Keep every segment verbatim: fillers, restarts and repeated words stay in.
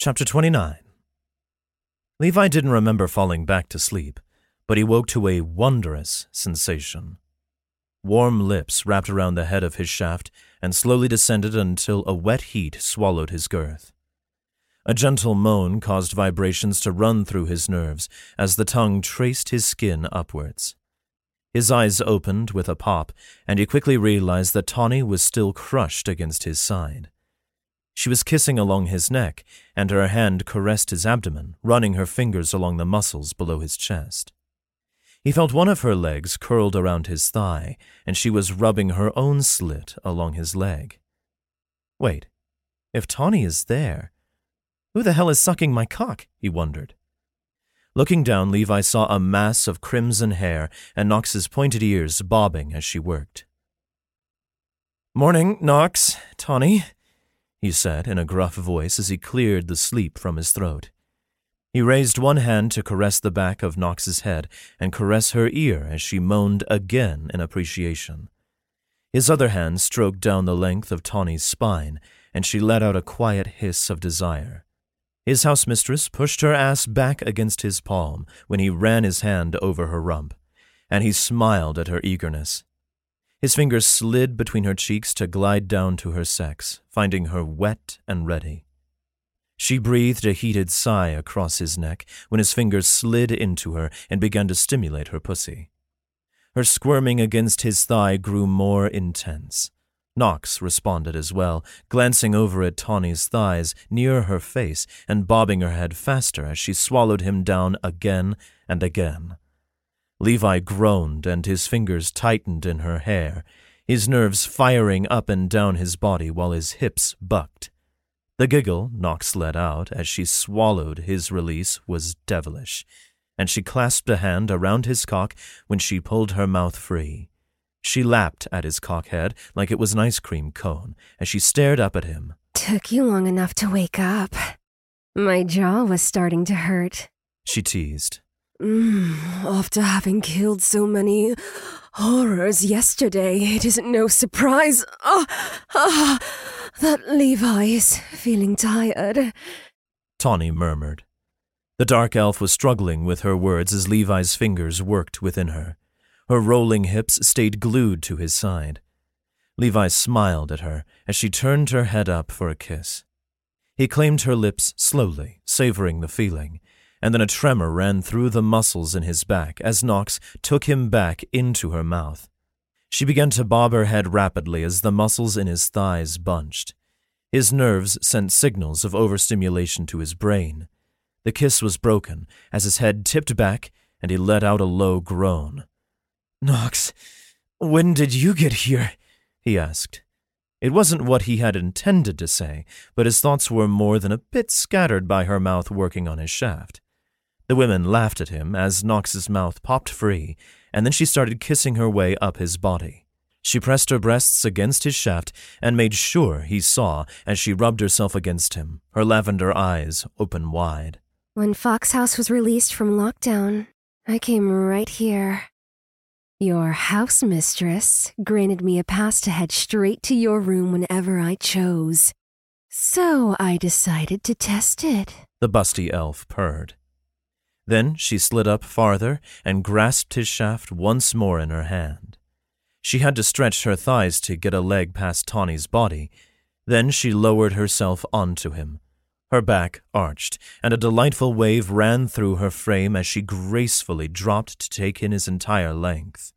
Chapter twenty-nine. Levi didn't remember falling back to sleep, but he woke to a wondrous sensation. Warm lips wrapped around the head of his shaft and slowly descended until a wet heat swallowed his girth. A gentle moan caused vibrations to run through his nerves as the tongue traced his skin upwards. His eyes opened with a pop, and he quickly realized that Tawny was still crushed against his side. She was kissing along his neck, and her hand caressed his abdomen, running her fingers along the muscles below his chest. He felt one of her legs curled around his thigh, and she was rubbing her own slit along his leg. Wait, if Tawny is there, who the hell is sucking my cock? He wondered. Looking down, Levi saw a mass of crimson hair and Nox's pointed ears bobbing as she worked. "Morning, Nox, Tawny," he said in a gruff voice as he cleared the sleep from his throat. He raised one hand to caress the back of Nox's head and caress her ear as she moaned again in appreciation. His other hand stroked down the length of Tawny's spine, and she let out a quiet hiss of desire. His housemistress pushed her ass back against his palm when he ran his hand over her rump, and he smiled at her eagerness. His fingers slid between her cheeks to glide down to her sex, finding her wet and ready. She breathed a heated sigh across his neck when his fingers slid into her and began to stimulate her pussy. Her squirming against his thigh grew more intense. Nox responded as well, glancing over at Tawny's thighs near her face and bobbing her head faster as she swallowed him down again and again. Levi groaned and his fingers tightened in her hair, his nerves firing up and down his body while his hips bucked. The giggle Nox let out as she swallowed his release was devilish, and she clasped a hand around his cock when she pulled her mouth free. She lapped at his cockhead like it was an ice cream cone as she stared up at him. "Took you long enough to wake up. My jaw was starting to hurt," she teased. Mm, after having killed so many horrors yesterday, it isn't no surprise oh, oh, that Levi is feeling tired," Tawny murmured. The dark elf was struggling with her words as Levi's fingers worked within her. Her rolling hips stayed glued to his side. Levi smiled at her as she turned her head up for a kiss. He claimed her lips slowly, savoring the feeling, and then a tremor ran through the muscles in his back as Nox took him back into her mouth. She began to bob her head rapidly as the muscles in his thighs bunched. His nerves sent signals of overstimulation to his brain. The kiss was broken as his head tipped back and he let out a low groan. "Nox, when did you get here?" he asked. It wasn't what he had intended to say, but his thoughts were more than a bit scattered by her mouth working on his shaft. The women laughed at him as Nox's mouth popped free, and then she started kissing her way up his body. She pressed her breasts against his shaft and made sure he saw as she rubbed herself against him, her lavender eyes open wide. "When Fox House was released from lockdown, I came right here. Your house mistress granted me a pass to head straight to your room whenever I chose. So I decided to test it," the busty elf purred. Then she slid up farther and grasped his shaft once more in her hand. She had to stretch her thighs to get a leg past Tawny's body. Then she lowered herself onto him. Her back arched, and a delightful wave ran through her frame as she gracefully dropped to take in his entire length.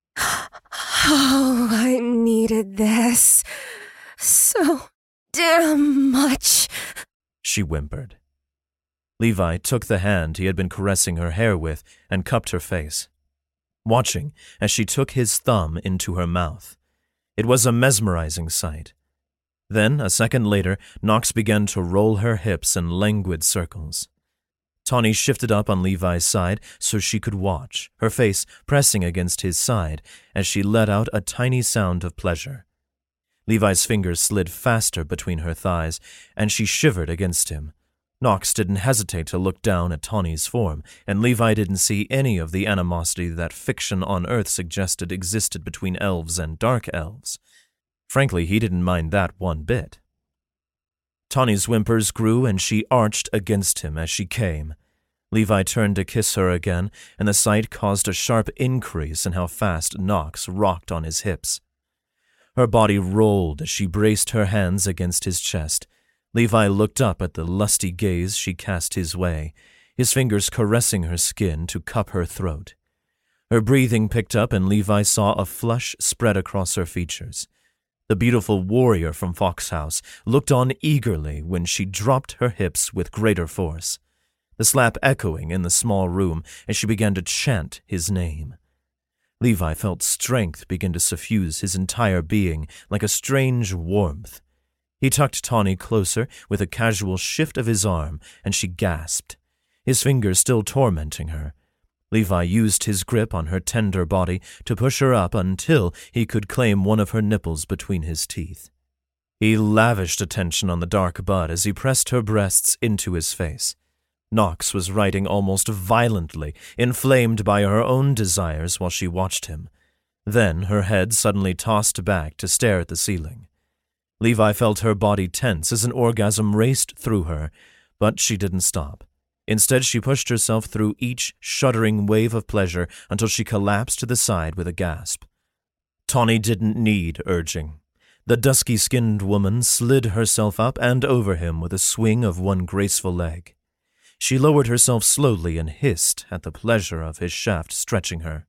"Oh, I needed this so damn much," she whimpered. Levi took the hand he had been caressing her hair with and cupped her face, watching as she took his thumb into her mouth. It was a mesmerizing sight. Then, a second later, Nox began to roll her hips in languid circles. Tawny shifted up on Levi's side so she could watch, her face pressing against his side as she let out a tiny sound of pleasure. Levi's fingers slid faster between her thighs, and she shivered against him. Nox didn't hesitate to look down at Tawny's form, and Levi didn't see any of the animosity that fiction on Earth suggested existed between elves and dark elves. Frankly, he didn't mind that one bit. Tawny's whimpers grew and she arched against him as she came. Levi turned to kiss her again, and the sight caused a sharp increase in how fast Knox rocked on his hips. Her body rolled as she braced her hands against his chest. Levi looked up at the lusty gaze she cast his way, his fingers caressing her skin to cup her throat. Her breathing picked up and Levi saw a flush spread across her features. The beautiful warrior from Foxhouse looked on eagerly when she dropped her hips with greater force, the slap echoing in the small room as she began to chant his name. Levi felt strength begin to suffuse his entire being like a strange warmth. He tucked Tawny closer with a casual shift of his arm, and she gasped, his fingers still tormenting her. Levi used his grip on her tender body to push her up until he could claim one of her nipples between his teeth. He lavished attention on the dark bud as he pressed her breasts into his face. Knox was writing almost violently, inflamed by her own desires while she watched him. Then her head suddenly tossed back to stare at the ceiling. Levi felt her body tense as an orgasm raced through her, but she didn't stop. Instead, she pushed herself through each shuddering wave of pleasure until she collapsed to the side with a gasp. Tawny didn't need urging. The dusky-skinned woman slid herself up and over him with a swing of one graceful leg. She lowered herself slowly and hissed at the pleasure of his shaft stretching her.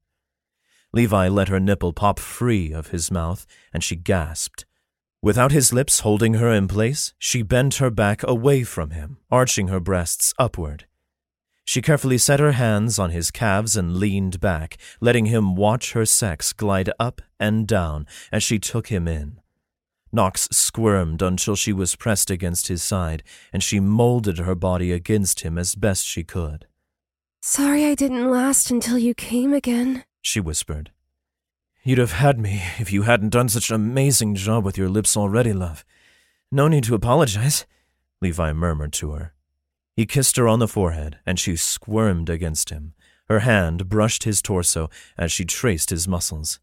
Levi let her nipple pop free of his mouth, and she gasped. Without his lips holding her in place, she bent her back away from him, arching her breasts upward. She carefully set her hands on his calves and leaned back, letting him watch her sex glide up and down as she took him in. Knox squirmed until she was pressed against his side, and she molded her body against him as best she could. "Sorry I didn't last until you came again," she whispered. "You'd have had me if you hadn't done such an amazing job with your lips already, love. No need to apologize," Levi murmured to her. He kissed her on the forehead, and she squirmed against him. Her hand brushed his torso as she traced his muscles.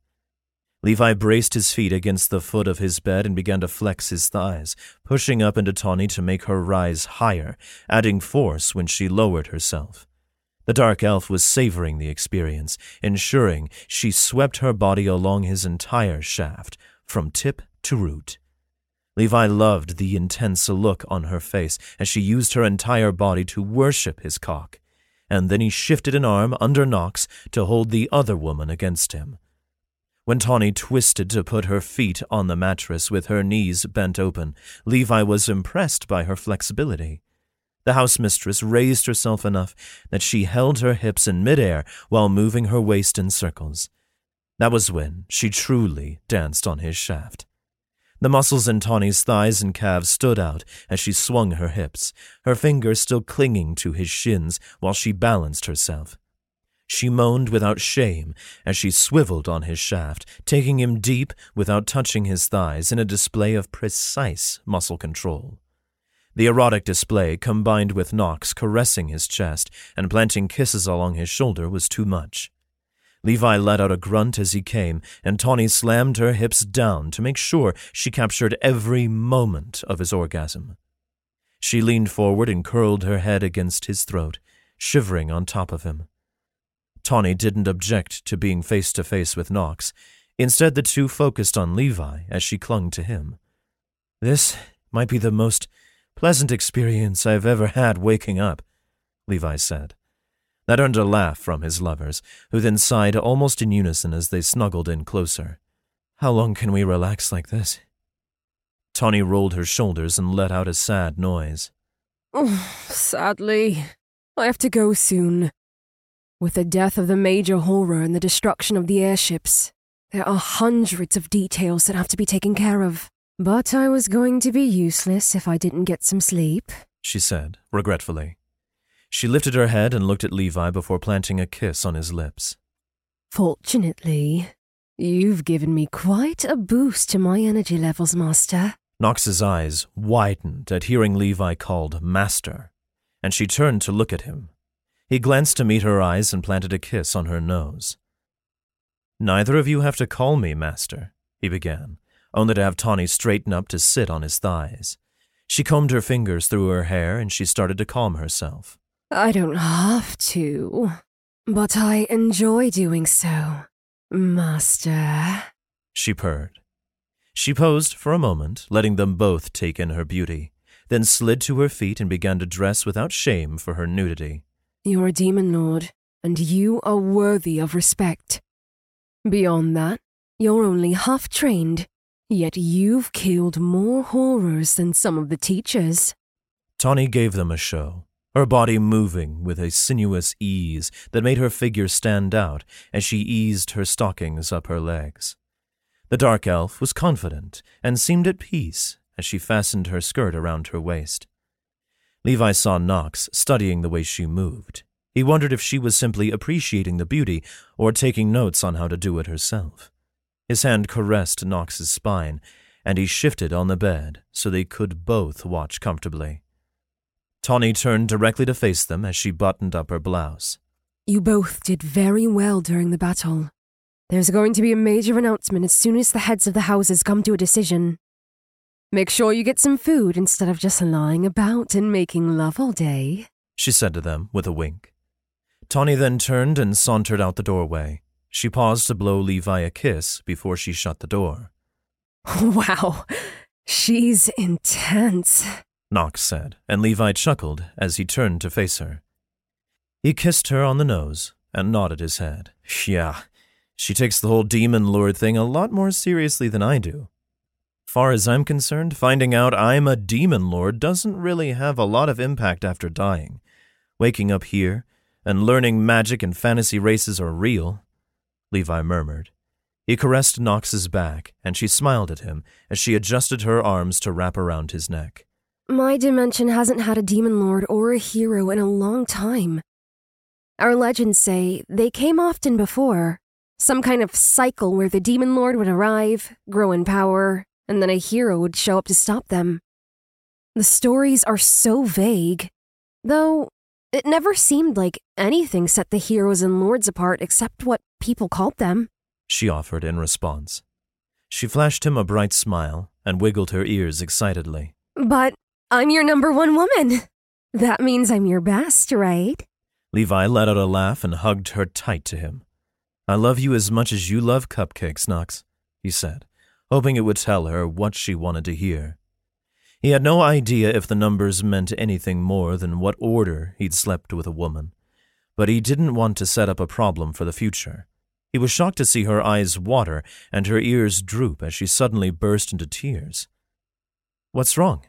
Levi braced his feet against the foot of his bed and began to flex his thighs, pushing up into Tawny to make her rise higher, adding force when she lowered herself. The dark elf was savoring the experience, ensuring she swept her body along his entire shaft, from tip to root. Levi loved the intense look on her face as she used her entire body to worship his cock, and then he shifted an arm under Knox to hold the other woman against him. When Tawny twisted to put her feet on the mattress with her knees bent open, Levi was impressed by her flexibility. The house mistress raised herself enough that she held her hips in midair while moving her waist in circles. That was when she truly danced on his shaft. The muscles in Tawny's thighs and calves stood out as she swung her hips, her fingers still clinging to his shins while she balanced herself. She moaned without shame as she swiveled on his shaft, taking him deep without touching his thighs in a display of precise muscle control. The erotic display, combined with Knox caressing his chest and planting kisses along his shoulder, was too much. Levi let out a grunt as he came, and Tawny slammed her hips down to make sure she captured every moment of his orgasm. She leaned forward and curled her head against his throat, shivering on top of him. Tawny didn't object to being face-to-face with Knox. Instead, the two focused on Levi as she clung to him. "This might be the most pleasant experience I've ever had waking up," Levi said. That earned a laugh from his lovers, who then sighed almost in unison as they snuggled in closer. "How long can we relax like this?" Tawny rolled her shoulders and let out a sad noise. Oh, sadly, I have to go soon. With the death of the Major Horror and the destruction of the airships, there are hundreds of details that have to be taken care of. But I was going to be useless if I didn't get some sleep, she said, regretfully. She lifted her head and looked at Levi before planting a kiss on his lips. Fortunately, you've given me quite a boost to my energy levels, Master. Knox's eyes widened at hearing Levi called Master, and she turned to look at him. He glanced to meet her eyes and planted a kiss on her nose. "Neither of you have to call me Master," he began, only to have Tawny straighten up to sit on his thighs. She combed her fingers through her hair and she started to calm herself. I don't have to, but I enjoy doing so, Master, she purred. She posed for a moment, letting them both take in her beauty, then slid to her feet and began to dress without shame for her nudity. You're a demon lord, and you are worthy of respect. Beyond that, you're only half-trained, yet you've killed more horrors than some of the teachers. Tawny gave them a show, her body moving with a sinuous ease that made her figure stand out as she eased her stockings up her legs. The dark elf was confident and seemed at peace as she fastened her skirt around her waist. Levi saw Nox studying the way she moved. He wondered if she was simply appreciating the beauty or taking notes on how to do it herself. His hand caressed Nox's spine, and he shifted on the bed so they could both watch comfortably. Tawny turned directly to face them as she buttoned up her blouse. You both did very well during the battle. There's going to be a major announcement as soon as the heads of the houses come to a decision. Make sure you get some food instead of just lying about and making love all day, she said to them with a wink. Tawny then turned and sauntered out the doorway. She paused to blow Levi a kiss before she shut the door. Wow, she's intense, Nox said, and Levi chuckled as he turned to face her. He kissed her on the nose and nodded his head. Yeah, she takes the whole demon lord thing a lot more seriously than I do. Far as I'm concerned, finding out I'm a demon lord doesn't really have a lot of impact after dying. Waking up here and learning magic and fantasy races are real, Levi murmured. He caressed Nox's back, and she smiled at him as she adjusted her arms to wrap around his neck. My dimension hasn't had a demon lord or a hero in a long time. Our legends say they came often before. Some kind of cycle where the demon lord would arrive, grow in power, and then a hero would show up to stop them. The stories are so vague, though it never seemed like anything set the heroes and lords apart except what people called them, she offered in response. She flashed him a bright smile and wiggled her ears excitedly. But I'm your number one woman. That means I'm your best, right? Levi let out a laugh and hugged her tight to him. I love you as much as you love cupcakes, Nox, he said, hoping it would tell her what she wanted to hear. He had no idea if the numbers meant anything more than what order he'd slept with a woman, but he didn't want to set up a problem for the future. He was shocked to see her eyes water and her ears droop as she suddenly burst into tears. What's wrong?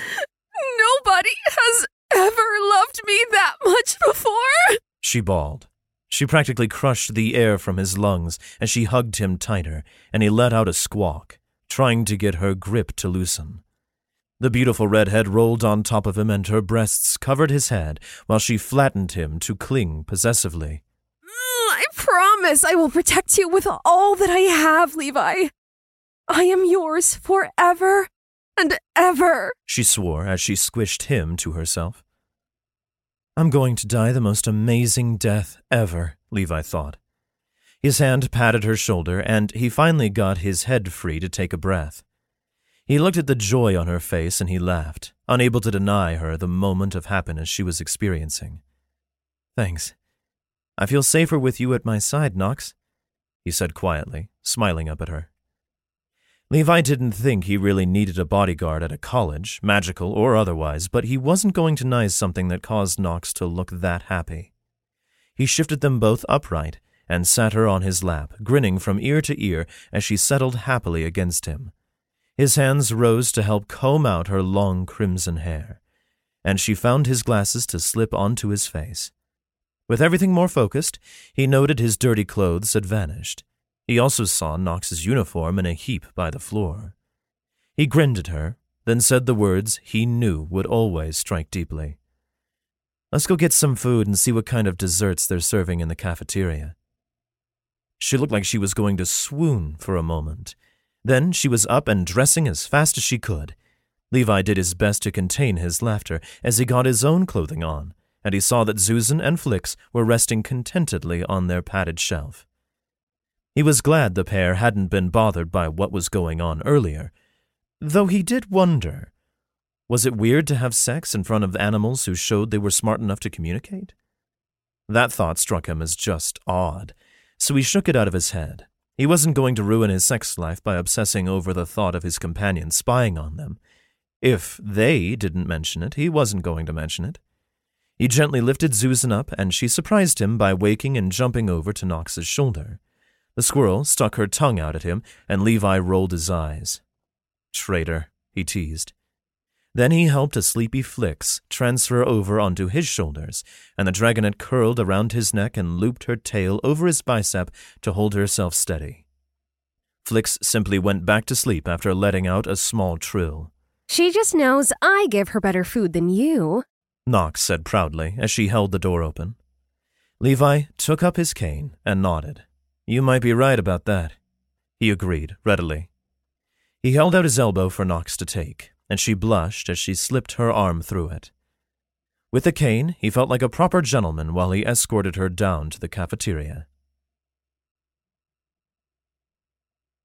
Nobody has ever loved me that much before, she bawled. She practically crushed the air from his lungs as she hugged him tighter, and he let out a squawk, trying to get her grip to loosen. The beautiful redhead rolled on top of him and her breasts covered his head while she flattened him to cling possessively. I promise I will protect you with all that I have, Levi. I am yours forever and ever, she swore as she squished him to herself. I'm going to die the most amazing death ever, Levi thought. His hand patted her shoulder, and he finally got his head free to take a breath. He looked at the joy on her face and he laughed, unable to deny her the moment of happiness she was experiencing. Thanks. I feel safer with you at my side, Nox, he said quietly, smiling up at her. Levi didn't think he really needed a bodyguard at a college, magical or otherwise, but he wasn't going to nice something that caused Nox to look that happy. He shifted them both upright and sat her on his lap, grinning from ear to ear as she settled happily against him. His hands rose to help comb out her long crimson hair, and she found his glasses to slip onto his face. With everything more focused, he noted his dirty clothes had vanished. He also saw Nox's uniform in a heap by the floor. He grinned at her, then said the words he knew would always strike deeply. Let's go get some food and see what kind of desserts they're serving in the cafeteria. She looked like she was going to swoon for a moment. Then she was up and dressing as fast as she could. Levi did his best to contain his laughter as he got his own clothing on, and he saw that Susan and Flix were resting contentedly on their padded shelf. He was glad the pair hadn't been bothered by what was going on earlier, though he did wonder, Was it weird to have sex in front of animals who showed they were smart enough to communicate? That thought struck him as just odd, so he shook it out of his head. He wasn't going to ruin his sex life by obsessing over the thought of his companions spying on them. If they didn't mention it, he wasn't going to mention it. He gently lifted Susan up, and she surprised him by waking and jumping over to Knox's shoulder. The squirrel stuck her tongue out at him, and Levi rolled his eyes. "Traitor," he teased. Then he helped a sleepy Flix transfer over onto his shoulders, and the dragonette curled around his neck and looped her tail over his bicep to hold herself steady. Flix simply went back to sleep after letting out a small trill. She just knows I give her better food than you, Knox said proudly as she held the door open. Levi took up his cane and nodded. "You might be right about that," he agreed readily. He held out his elbow for Knox to take, and she blushed as she slipped her arm through it. With the cane, he felt like a proper gentleman while he escorted her down to the cafeteria.